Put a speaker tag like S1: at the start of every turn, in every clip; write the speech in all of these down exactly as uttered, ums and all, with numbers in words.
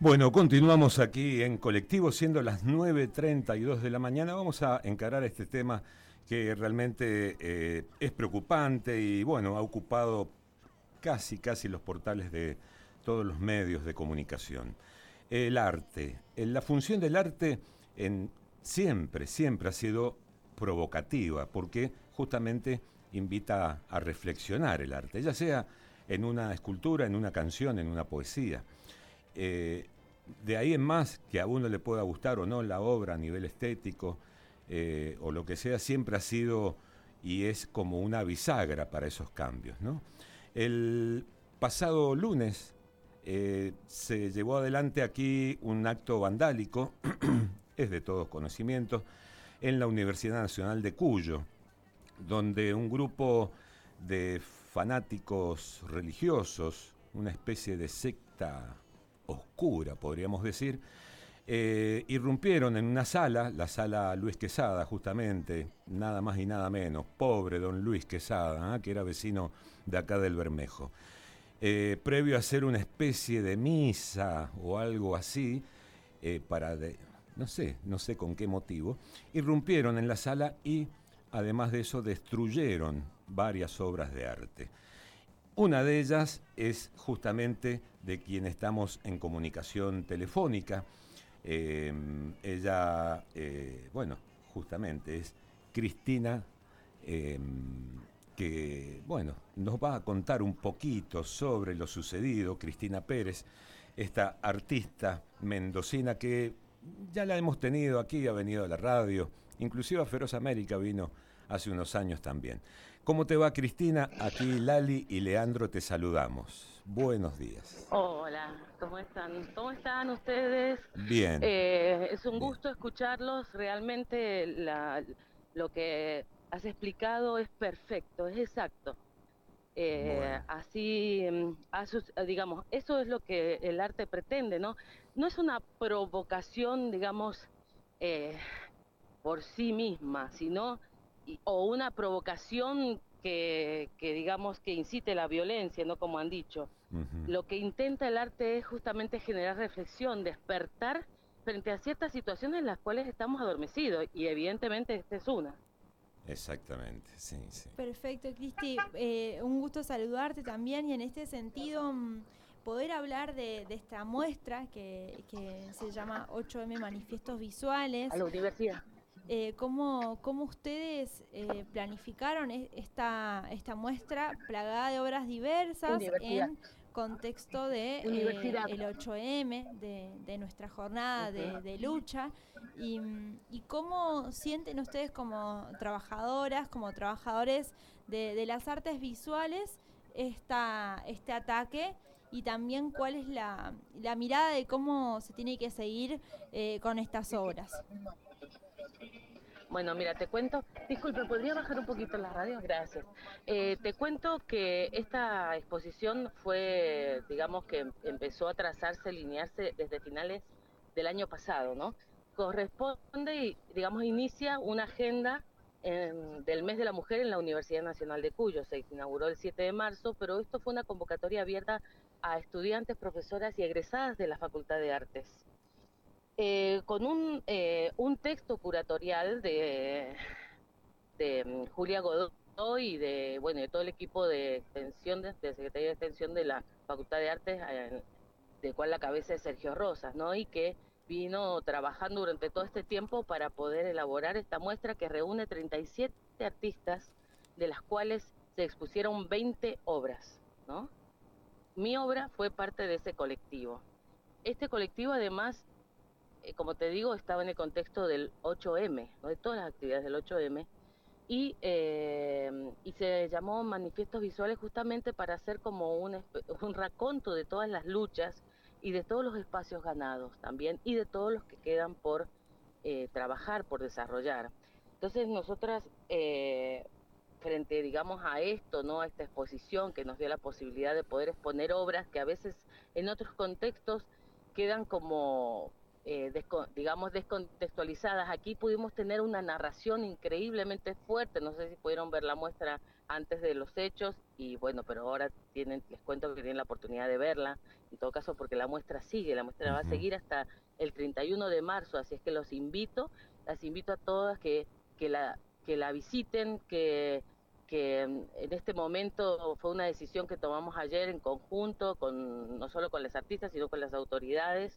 S1: Bueno, continuamos aquí en Colectivo, siendo las nueve treinta y dos de la mañana. Vamos a encarar este tema que realmente eh, es preocupante y, bueno, ha ocupado casi, casi los portales de todos los medios de comunicación. El arte. La función del arte en, siempre, siempre ha sido provocativa, porque justamente invita a, a reflexionar el arte, ya sea en una escultura, en una canción, en una poesía. Eh, de ahí en más, que a uno le pueda gustar o no la obra a nivel estético eh, o lo que sea, siempre ha sido y es como una bisagra para esos cambios, ¿no? El pasado lunes eh, se llevó adelante aquí un acto vandálico, es de todos conocimientos, en la Universidad Nacional de Cuyo, donde un grupo de fanáticos religiosos, una especie de secta oscura, podríamos decir, eh, irrumpieron en una sala, la sala Luis Quesada, justamente, nada más y nada menos, pobre don Luis Quesada, ¿eh? que era vecino de acá del Bermejo. Eh, previo a hacer una especie de misa o algo así, eh, para, de, no sé, no sé con qué motivo, irrumpieron en la sala y, además de eso, destruyeron varias obras de arte. Una de ellas es justamente de quien estamos en comunicación telefónica. Eh, ella, eh, bueno, justamente es Cristina, eh, que, bueno, nos va a contar un poquito sobre lo sucedido. Cristina Pérez, esta artista mendocina que ya la hemos tenido aquí, ha venido a la radio, inclusive a Feroz América vino hace unos años también. ¿Cómo te va, Cristina? Aquí Lali y Leandro te saludamos. Buenos días.
S2: Hola, ¿cómo están? ¿Cómo están ustedes?
S1: Bien,
S2: Eh, es un
S1: bien.
S2: gusto escucharlos. Realmente la, lo que has explicado es perfecto, es exacto. Eh,
S1: Bueno.
S2: así, mm, ha sus- digamos, eso es lo que el arte pretende, ¿no? No es una provocación, digamos, eh, por sí misma, sino y- o una provocación que, que digamos que incite la violencia, ¿no? Como han dicho.
S1: Uh-huh.
S2: Lo que intenta el arte es justamente generar reflexión, despertar frente a ciertas situaciones en las cuales estamos adormecidos, y evidentemente esta es una.
S1: Exactamente, sí, sí.
S3: Perfecto, Cristi. Eh, un gusto saludarte también y en este sentido mm, poder hablar de, de esta muestra que, que se llama ocho eme Manifiestos
S2: A
S3: Visuales.
S2: la universidad.
S3: Eh, ¿cómo, cómo ustedes eh, planificaron e- esta, esta muestra plagada de obras diversas
S2: Universidad.
S3: en contexto de eh,
S2: Universidad.
S3: el ocho eme, de, de nuestra jornada de, de
S2: Ujú.
S3: lucha? Y, mm, y cómo sienten ustedes como trabajadoras, como trabajadores de, de las artes visuales, esta, este ataque, y también cuál es la, la mirada de cómo se tiene que seguir eh, con estas obras.
S2: Bueno, mira, te cuento, disculpe, ¿podría bajar un poquito la radio? Gracias. Eh, te cuento que esta exposición fue, digamos que empezó a trazarse, alinearse desde finales del año pasado, ¿no? Corresponde y, digamos, inicia una agenda em, del mes de la mujer en la Universidad Nacional de Cuyo. Se inauguró el siete de marzo, pero esto fue una convocatoria abierta a estudiantes, profesoras y egresadas de la Facultad de Artes eh, con un, eh, un texto curatorial de, de um, Julia Godoy y de, bueno, de todo el equipo de extensión, de, de Secretaría de Extensión de la Facultad de Artes, eh, de cual la cabeza es Sergio Rosas, ¿no? Y que vino trabajando durante todo este tiempo para poder elaborar esta muestra que reúne treinta y siete artistas, de las cuales se expusieron veinte obras, ¿no? Mi obra fue parte de ese colectivo. Este colectivo además eh, como te digo, estaba en el contexto del ocho eme, ¿no? De todas las actividades del ocho eme, y, eh, y se llamó Manifiestos Visuales justamente para hacer como un, un raconto de todas las luchas y de todos los espacios ganados también, y de todos los que quedan por eh, trabajar, por desarrollar. Entonces nosotras, eh, frente, digamos, a esto, ¿no? A esta exposición que nos dio la posibilidad de poder exponer obras que a veces en otros contextos quedan como eh, desco digamos, descontextualizadas. Aquí pudimos tener una narración increíblemente fuerte, no sé si pudieron ver la muestra antes de los hechos, y bueno, pero ahora tienen, les cuento que tienen la oportunidad de verla, en todo caso, porque la muestra sigue, la muestra uh-huh. va a seguir hasta el treinta y uno de marzo, así es que los invito, las invito a todas que, que, la, que la visiten, que, que en este momento fue una decisión que tomamos ayer en conjunto, con no solo con las artistas, sino con las autoridades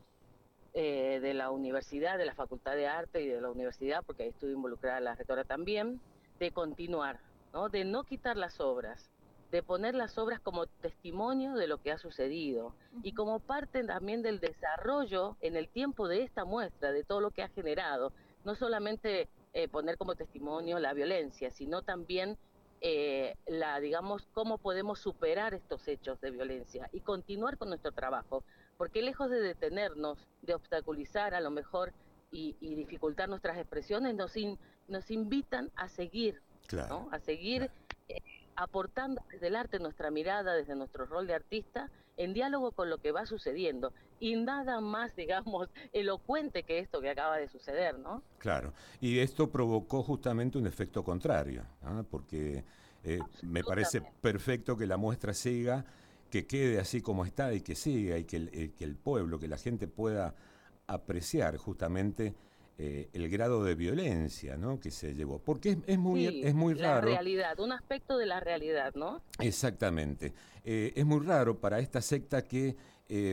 S2: eh, de la universidad, de la Facultad de Arte y de la universidad, porque ahí estuve involucrada la rectora también, de continuar, ¿no? De no quitar las obras, de poner las obras como testimonio de lo que ha sucedido uh-huh. y como parte también del desarrollo en el tiempo de esta muestra, de todo lo que ha generado. No solamente eh, poner como testimonio la violencia, sino también eh, la, digamos, cómo podemos superar estos hechos de violencia y continuar con nuestro trabajo. Porque lejos de detenernos, de obstaculizar a lo mejor y, y dificultar nuestras expresiones, nos, in, nos invitan a seguir, claro, ¿no? A seguir claro. eh, aportando desde el arte nuestra mirada, desde nuestro rol de artista, en diálogo con lo que va sucediendo. Y nada más, digamos, elocuente que esto que acaba de suceder, ¿no?
S1: Claro, y esto provocó justamente un efecto contrario, ¿no? Porque eh, me parece perfecto que la muestra siga, que quede así como está y que siga, y que el, eh, que el pueblo, que la gente pueda apreciar justamente eh, el grado de violencia, ¿no?, que se llevó. Porque es, es muy,
S2: sí,
S1: es muy raro.
S2: La realidad, un aspecto de la realidad, ¿no?
S1: Exactamente. Eh, es muy raro para esta secta que eh,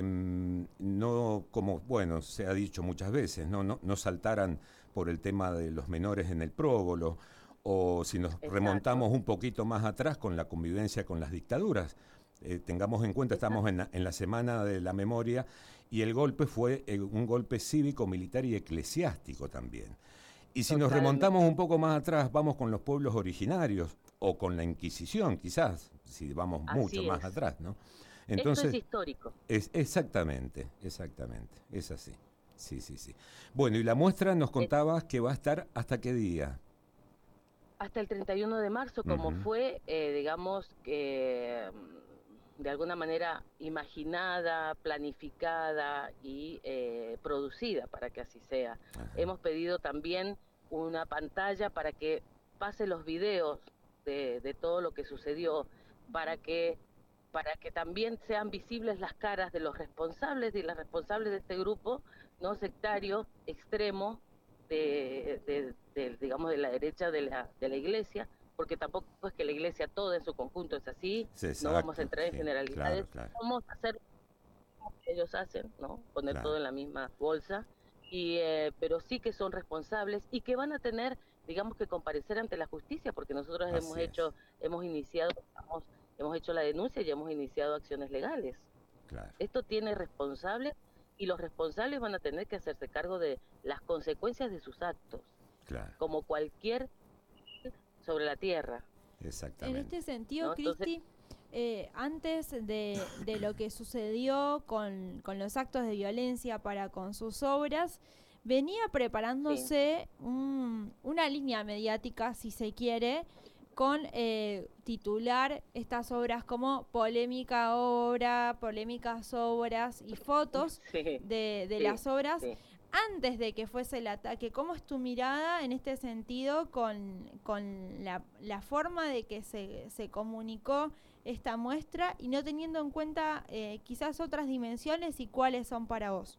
S1: no, como, bueno, se ha dicho muchas veces, ¿no? No, no saltaran por el tema de los menores en el prógolo, o si nos Exacto. remontamos un poquito más atrás con la convivencia con las dictaduras. Eh, tengamos en cuenta, Exacto. estamos en la, en la Semana de la Memoria, y el golpe fue eh, un golpe cívico, militar y eclesiástico también. Y si Totalmente. nos remontamos un poco más atrás, vamos con los pueblos originarios, o con la Inquisición, quizás, si vamos
S2: Así
S1: mucho
S2: es.
S1: más atrás, ¿no? Entonces,
S2: Esto es histórico.
S1: Es, exactamente, exactamente, es así. Sí, sí, sí. Bueno, y la muestra nos contabas que va a estar ¿hasta qué día?
S2: Hasta el treinta y uno de marzo, como uh-huh. fue, eh, digamos, que... de alguna manera imaginada, planificada y eh, producida para que así sea. Ajá. Hemos pedido también una pantalla para que pase los videos de, de todo lo que sucedió, para que, para que también sean visibles las caras de los responsables y las responsables de este grupo no sectario, extremo, de, de, de, digamos, de la derecha de la, de la iglesia, porque tampoco es que la iglesia toda en su conjunto es así, sí, exacto, no vamos a entrar en sí, generalidades, claro, claro. Vamos a hacer lo que ellos hacen, ¿no? Poner claro. todo en la misma bolsa, y eh, pero sí que son responsables y que van a tener, digamos, que comparecer ante la justicia, porque nosotros así hemos es. hecho, hemos iniciado, hemos, hemos hecho la denuncia y hemos iniciado acciones legales. Claro. Esto tiene responsables y los responsables van a tener que hacerse cargo de las consecuencias de sus actos, claro. como cualquier sobre la tierra.
S3: Exactamente. En este sentido, ¿no? Cristi, eh, antes de, de lo que sucedió con, con los actos de violencia para con sus obras, venía preparándose sí. un, una línea mediática, si se quiere, con eh, titular estas obras como polémica obra, polémicas obras y fotos sí. de, de sí. las obras. Sí. Antes de que fuese el ataque, ¿cómo es tu mirada en este sentido con, con la, la forma de que se, se comunicó esta muestra y no teniendo en cuenta eh, quizás otras dimensiones y cuáles son para vos?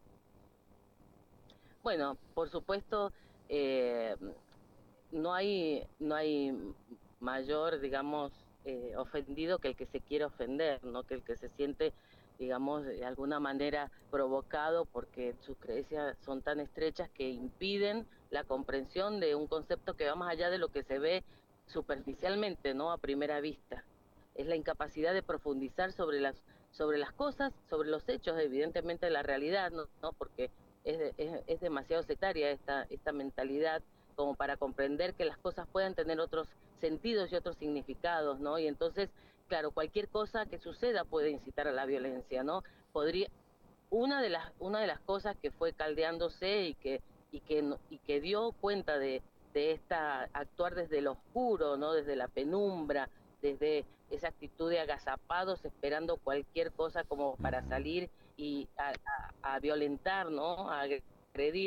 S2: Bueno, por supuesto, eh, no hay no hay mayor, digamos, eh, ofendido que el que se quiere ofender, ¿no? Que el que se siente, digamos, de alguna manera provocado porque sus creencias son tan estrechas que impiden la comprensión de un concepto que va más allá de lo que se ve superficialmente, ¿no? A primera vista. Es la incapacidad de profundizar sobre las sobre las cosas, sobre los hechos, evidentemente, de la realidad, ¿no? ¿no? Porque es, es, es demasiado sectaria esta, esta mentalidad como para comprender que las cosas puedan tener otros sentidos y otros significados, ¿no? Y entonces, claro, cualquier cosa que suceda puede incitar a la violencia, ¿no? Podría una de las una de las cosas que fue caldeándose y que y que y que dio cuenta de de esta actuar desde lo oscuro, ¿no? Desde la penumbra, desde esa actitud de agazapados esperando cualquier cosa como para salir y a, a, a violentar, ¿no? A agredir,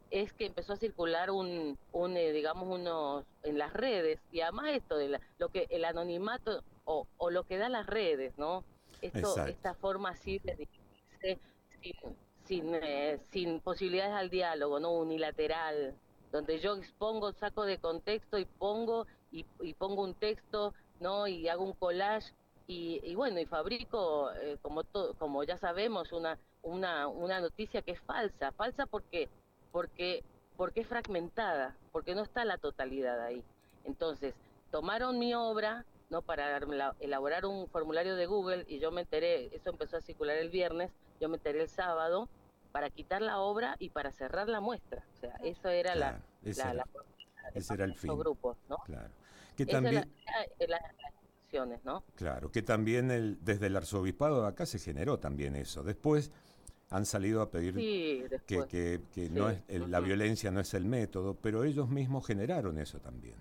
S2: es que empezó a circular un, un eh, digamos, unos, en las redes, y además esto de la, lo que el anonimato, o, o lo que da las redes, ¿no? Esto,
S1: Exacto.
S2: esta forma así de dirigirse sin, sin, eh, sin posibilidades al diálogo, ¿no? Unilateral, donde yo expongo, saco de contexto y pongo, y, y pongo un texto, ¿no? Y hago un collage, y, y bueno, y fabrico, eh, como, to, como ya sabemos, una, una, una noticia que es falsa. Falsa porque porque porque es fragmentada, porque no está la totalidad ahí. Entonces, tomaron mi obra, ¿no? Para elaborar un formulario de Google, y yo me enteré, eso empezó a circular el viernes, yo me enteré el sábado, para quitar la obra y para cerrar la muestra. O sea, eso era la,
S1: Claro, ese
S2: la,
S1: era,
S2: la de
S1: ese era el
S2: estos
S1: fin.
S2: grupos, ¿no?
S1: Claro. Que
S2: Esa es la,
S1: también,
S2: la, la, las acciones, ¿no?
S1: claro, que también el, desde el arzobispado de acá se generó también eso. Después han salido a pedir
S2: Sí,
S1: que,
S2: después,
S1: que, que no
S2: sí.
S1: es el- la
S2: Uh-huh.
S1: violencia no es el método, pero ellos mismos generaron eso también.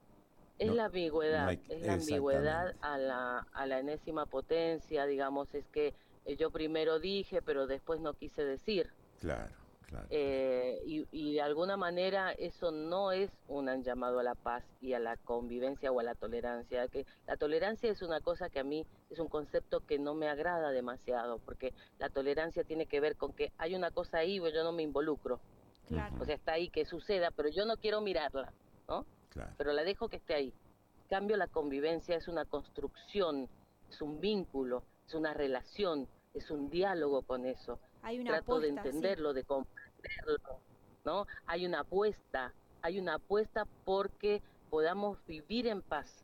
S2: Es
S1: No,
S2: la
S1: no
S2: ambigüedad,
S1: hay,
S2: es la ambigüedad
S1: exactamente.
S2: a la, a la enésima potencia, digamos, es que eh, yo primero dije, pero después no quise decir.
S1: Claro, claro, claro.
S2: Eh, y, y de alguna manera eso no es un llamado a la paz y a la convivencia o a la tolerancia. Que la tolerancia es una cosa que a mí es un concepto que no me agrada demasiado, porque la tolerancia tiene que ver con que hay una cosa ahí, pero yo no me involucro.
S3: Claro.
S2: O
S1: Ujú,
S2: sea, está ahí, que suceda, pero yo no quiero mirarla, ¿no?
S1: claro,
S2: Pero la dejo que esté ahí. En cambio, la convivencia es una construcción, es un vínculo, es una relación, es un diálogo con eso.
S3: Hay una
S2: Trato de
S3: apuesta, sí.
S2: entenderlo, de comprenderlo, ¿no? Hay una apuesta, hay una apuesta porque podamos vivir en paz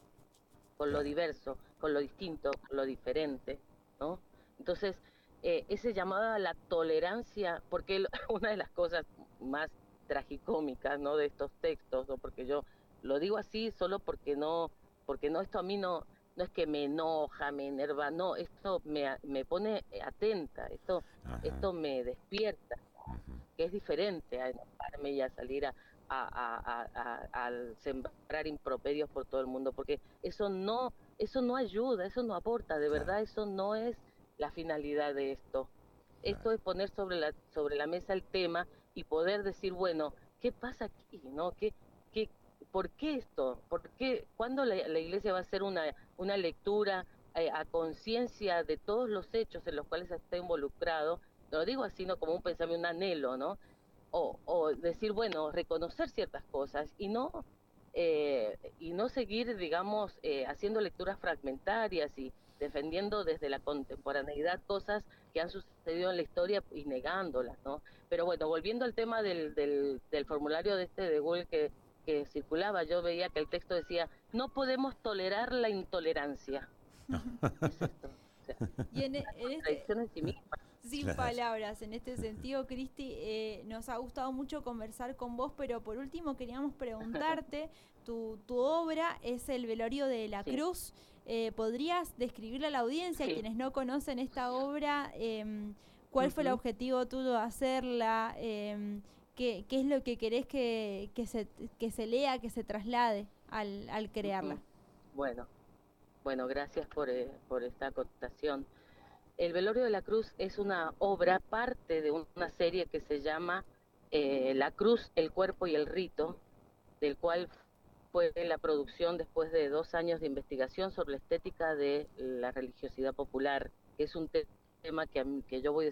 S2: con lo
S1: claro.
S2: diverso, con lo distinto, con lo diferente, ¿no? Entonces, eh, ese llamado a la tolerancia, porque el, una de las cosas más tragicómicas, ¿no? De estos textos, ¿no? Porque yo lo digo así solo porque no, porque no, esto a mí no, no es que me enoja, me enerva, no, esto me, me pone atenta, esto,
S1: Ajá.
S2: esto me despierta,
S1: Ujú,
S2: que es diferente a enojarme y a salir a, a, a, a, a, a sembrar improperios por todo el mundo, porque eso no, eso no ayuda, eso no aporta, de
S1: claro,
S2: verdad, eso no es la finalidad de esto.
S1: claro,
S2: Esto es poner sobre la, sobre la mesa el tema y poder decir, bueno, ¿qué pasa aquí? ¿No? ¿Qué, qué, ¿Por qué esto? ¿Por qué? ¿Cuándo la, la iglesia va a hacer una, una lectura eh, a conciencia de todos los hechos en los cuales está involucrado? No lo digo así, no como un pensamiento, un anhelo, ¿no? O, o decir, bueno, reconocer ciertas cosas y no eh, y no seguir, digamos, eh, haciendo lecturas fragmentarias y defendiendo desde la contemporaneidad cosas que han sucedido en la historia y negándolas, ¿no? Pero bueno, volviendo al tema del, del, del formulario de este de Google que, que circulaba, yo veía que el texto decía, no podemos tolerar la intolerancia. ¿Qué es esto? O sea,
S3: Y en, e-
S2: una
S3: en este,
S2: contradicción en sí misma.
S3: sin
S1: claro.
S3: palabras, en este sentido, Cristi, eh, nos ha gustado mucho conversar con vos, pero por último queríamos preguntarte, tu, tu obra es El velorio de la
S2: Sí,
S3: cruz. Eh, ¿podrías describirle a la audiencia, a
S2: sí.
S3: quienes no conocen esta obra, eh, cuál fue el
S2: Uh-huh.
S3: objetivo tuyo de hacerla? Eh, qué, ¿Qué es lo que querés que, que, se, que se lea, que se traslade al, al crearla?
S2: Uh-huh. Bueno, bueno, gracias por, eh, por esta acotación. El Velorio de la Cruz es una obra, parte de una serie que se llama eh, La Cruz, el Cuerpo y el Rito, del cual fue la producción después de dos años de investigación sobre la estética de la religiosidad popular, que es un te- tema que, a mí- que yo voy a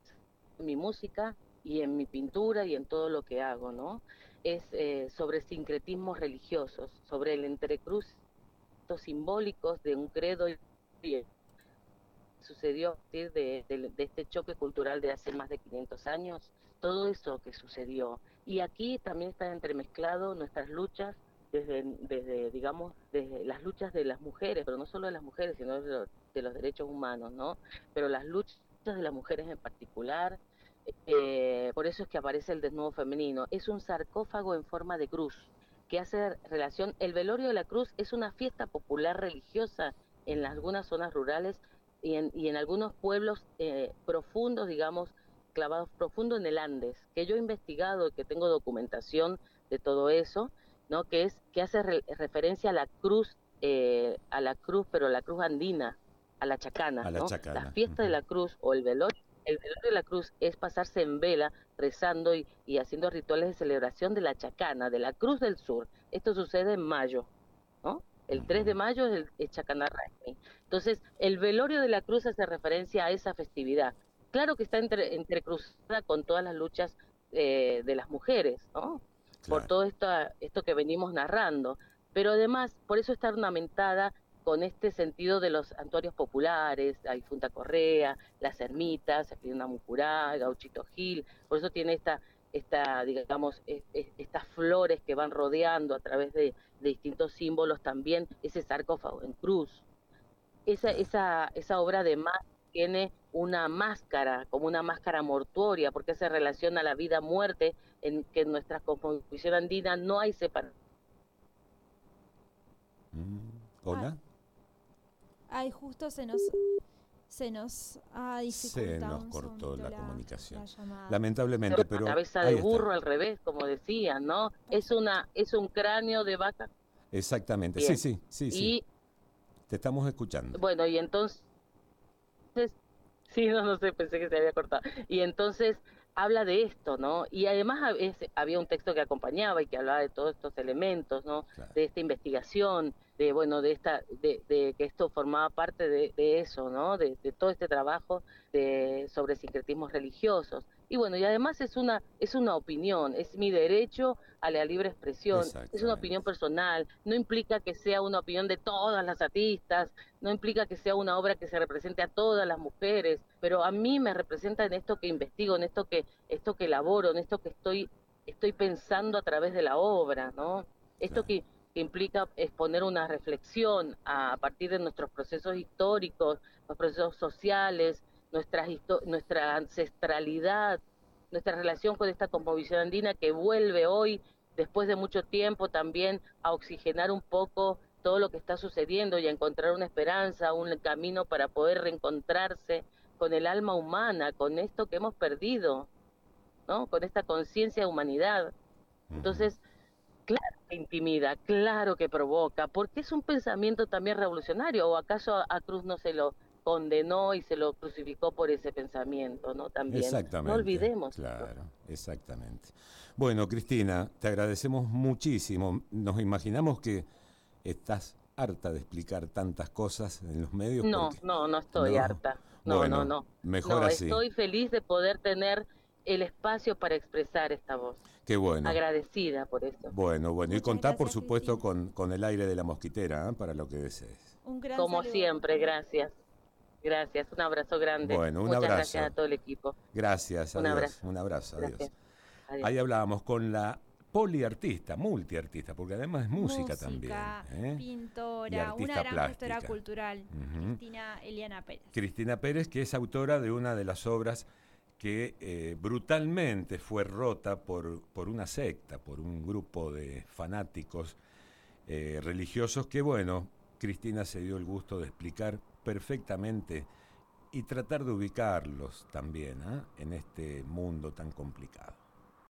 S2: en mi música y en mi pintura y en todo lo que hago, ¿no? Es eh, sobre sincretismos religiosos, sobre el entrecruz simbólicos de un credo y sucedió a partir de, de, de este choque cultural de hace más de quinientos años, todo eso que sucedió. Y aquí también está entremezclado nuestras luchas desde, desde, digamos, desde las luchas de las mujeres, pero no solo de las mujeres, sino de los, de los derechos humanos, ¿no? Pero las luchas de las mujeres en particular, eh, por eso es que aparece el desnudo femenino. Es un sarcófago en forma de cruz, que hace relación, el velorio de la cruz es una fiesta popular religiosa en algunas zonas rurales y en, y en algunos pueblos eh, profundos, digamos, clavados profundo en el Andes, que yo he investigado, que tengo documentación de todo eso, ¿no? Que es que hace re, referencia a la cruz, eh, a la cruz, pero la cruz andina, a la
S1: A
S2: chacana,
S1: la
S2: ¿no? La
S1: chacana.
S2: fiesta de
S1: Ujú,
S2: la cruz o el velorio El velorio de la cruz es pasarse en vela, rezando y, y haciendo rituales de celebración de la chacana, de la Cruz del Sur. Esto sucede en mayo, ¿no? El tres de
S1: Ujú.
S2: mayo es el es Chacana Rasmi. Entonces, el velorio de la cruz hace referencia a esa festividad. Claro que está entre, entrecruzada con todas las luchas eh, de las mujeres, ¿no? Por
S1: Claro.
S2: todo esto, esto que venimos narrando. Pero además, por eso está ornamentada con este sentido de los santuarios populares, la difunta Correa, las ermitas, Espirina Mucurá, Gauchito Gil, por eso tiene esta, esta digamos, es, es, estas flores que van rodeando a través de, de distintos símbolos también, ese sarcófago en cruz. Esa,
S1: Claro.
S2: esa, esa obra de más tiene una máscara, como una máscara mortuoria, porque se relaciona a la vida-muerte, en que en nuestra cosmovisión andina no hay separación.
S1: Mm,
S3: Ah,
S1: ¿Hola?
S3: ay, justo se nos, se nos ha
S1: Se
S3: dificultado
S1: nos
S3: un
S1: cortó
S3: segundito
S1: la
S3: la,
S1: comunicación.
S3: la llamada.
S1: Lamentablemente, pero
S2: Cabeza de
S1: ahí está.
S2: burro al revés, como decían, ¿no? Es
S3: Perfecto.
S2: una, es un cráneo de vaca.
S1: Exactamente. Sí,
S2: Bien.
S1: sí, sí, sí.
S2: Y
S1: Te estamos escuchando.
S2: bueno, y entonces, sí, no, no sé, pensé que se había cortado. Y entonces habla de esto, ¿no? Y además a veces había un texto que acompañaba y que hablaba de todos estos elementos, ¿no?
S1: Claro.
S2: De esta investigación, de, bueno, de esta, de, de que esto formaba parte de, de eso, ¿no? De, de todo este trabajo de, sobre sincretismos religiosos. Y bueno, y además es una, es una opinión, es mi derecho a la libre expresión, es una opinión
S1: Exactamente.
S2: personal, no implica que sea una opinión de todas las artistas, no implica que sea una obra que se represente a todas las mujeres, pero a mí me representa en esto que investigo, en esto que, esto que elaboro, en esto que estoy, estoy pensando a través de la obra, ¿no? Esto
S1: Claro.
S2: que, que implica exponer una reflexión a, a partir de nuestros procesos históricos, los procesos sociales, nuestra, nuestra ancestralidad, nuestra relación con esta cosmovisión andina que vuelve hoy, después de mucho tiempo, también a oxigenar un poco todo lo que está sucediendo y a encontrar una esperanza, un camino para poder reencontrarse con el alma humana, con esto que hemos perdido, ¿no? Con esta conciencia de humanidad.
S1: Ujú.
S2: Entonces, claro que intimida, claro que provoca, porque es un pensamiento también revolucionario, o acaso a Cruz no se lo condenó y se lo crucificó por ese pensamiento, ¿no? También, no
S1: Exactamente,
S2: olvidemos esto.
S1: claro, exactamente. Bueno, Cristina, te agradecemos muchísimo. Nos imaginamos que estás harta de explicar tantas cosas en los medios
S2: No,
S1: porque,
S2: no, no estoy
S1: no,
S2: harta, no, no,
S1: bueno,
S2: no,
S1: mejor
S2: no,
S1: así.
S2: estoy feliz de poder tener el espacio para expresar esta voz,
S1: Qué bueno.
S2: agradecida por eso.
S1: Bueno, bueno, y
S3: Muchas
S1: contá, por
S3: gracias,
S1: supuesto,
S3: Cristina.
S1: con, con el aire de la mosquitera, ¿eh? Para lo que desees.
S3: Un gran
S2: Como
S3: saludo.
S2: siempre, gracias, gracias, un abrazo grande,
S1: Bueno, un
S2: muchas gracias a
S1: abrazo.
S2: todo el equipo,
S1: Gracias,
S2: un
S1: adiós.
S2: abrazo,
S1: Un abrazo, adiós.
S2: gracias, adiós.
S1: Ahí hablábamos con la poliartista, multiartista, porque además es música también.
S3: Música,
S1: ¿eh? Y
S3: pintora, una
S1: artista
S3: gran gestora
S1: plástica.
S3: cultural,
S1: Ujú.
S3: Cristina Eliana Pérez.
S1: Cristina Pérez, que es autora de una de las obras que eh, brutalmente fue rota por, por una secta, por un grupo de fanáticos eh, religiosos que, bueno, Cristina se dio el gusto de explicar perfectamente y tratar de ubicarlos también, ¿eh? En este mundo tan complicado.